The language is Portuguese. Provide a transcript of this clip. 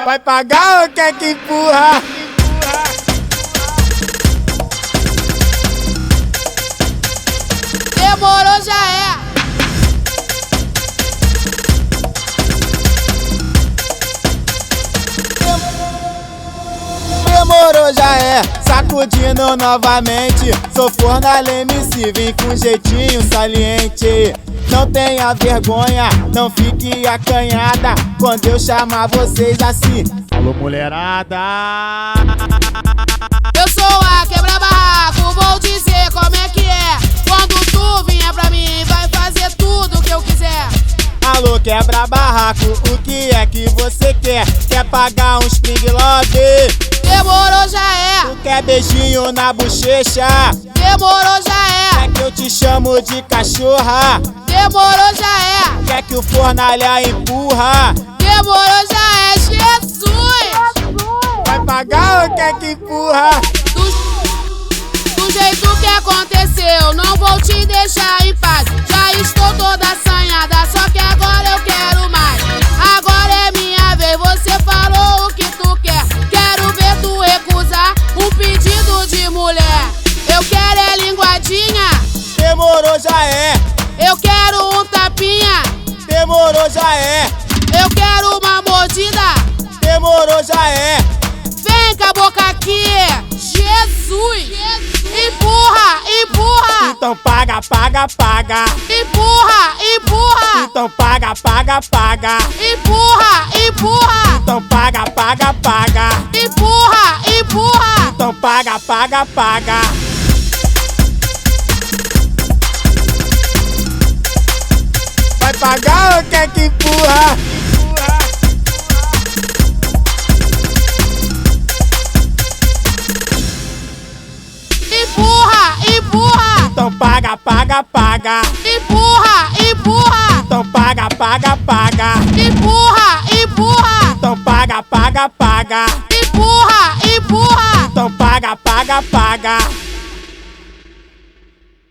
Vai pagar ou quer que empurra? Demorou, já é. Demorou, já é. Sacudindo novamente. Sou Fornalha MC, vem com jeitinho saliente. Não tenha vergonha, não fique acanhada quando eu chamar vocês assim. Alô, mulherada. Eu sou a quebra-barraco, vou dizer como é que é. Quando tu vier pra mim, vai fazer tudo o que eu quiser. Alô, quebra-barraco, o que é que você quer? Quer pagar um spring love? Demorou, já é. Tu quer beijinho na bochecha? Demorou, já é. Quer que eu te chamo de cachorra? Demorou, já é. Quer que o Fornalha empurra? Demorou, já é. Jesus! Vai pagar ou quer que empurra? Do jeito que aconteceu, não vou te deixar em paz. Já estou toda assanhada, só que agora eu quero mais. Agora é minha vez, você falou o que tu quer. Quero ver tu recusar um pedido de mulher. Eu quero é linguadinha. Demorou, já é. Eu quero um tapinha. Demorou, já é. Eu quero uma mordida. Demorou, já é. Vem com a boca aqui. Jesus! Empurra, empurra. Então paga, paga, paga. Empurra, empurra. Então paga, paga, paga. Empurra, empurra. Então paga, paga, paga. Empurra, empurra. Então paga, paga, paga. Vai pagar ou quer que empurra? Empurra, empurra. Então paga, paga, paga. Empurra, empurra. Então paga, paga, paga. Empurra, empurra. Então paga, paga, paga. Empurra, empurra. Então paga, paga, paga.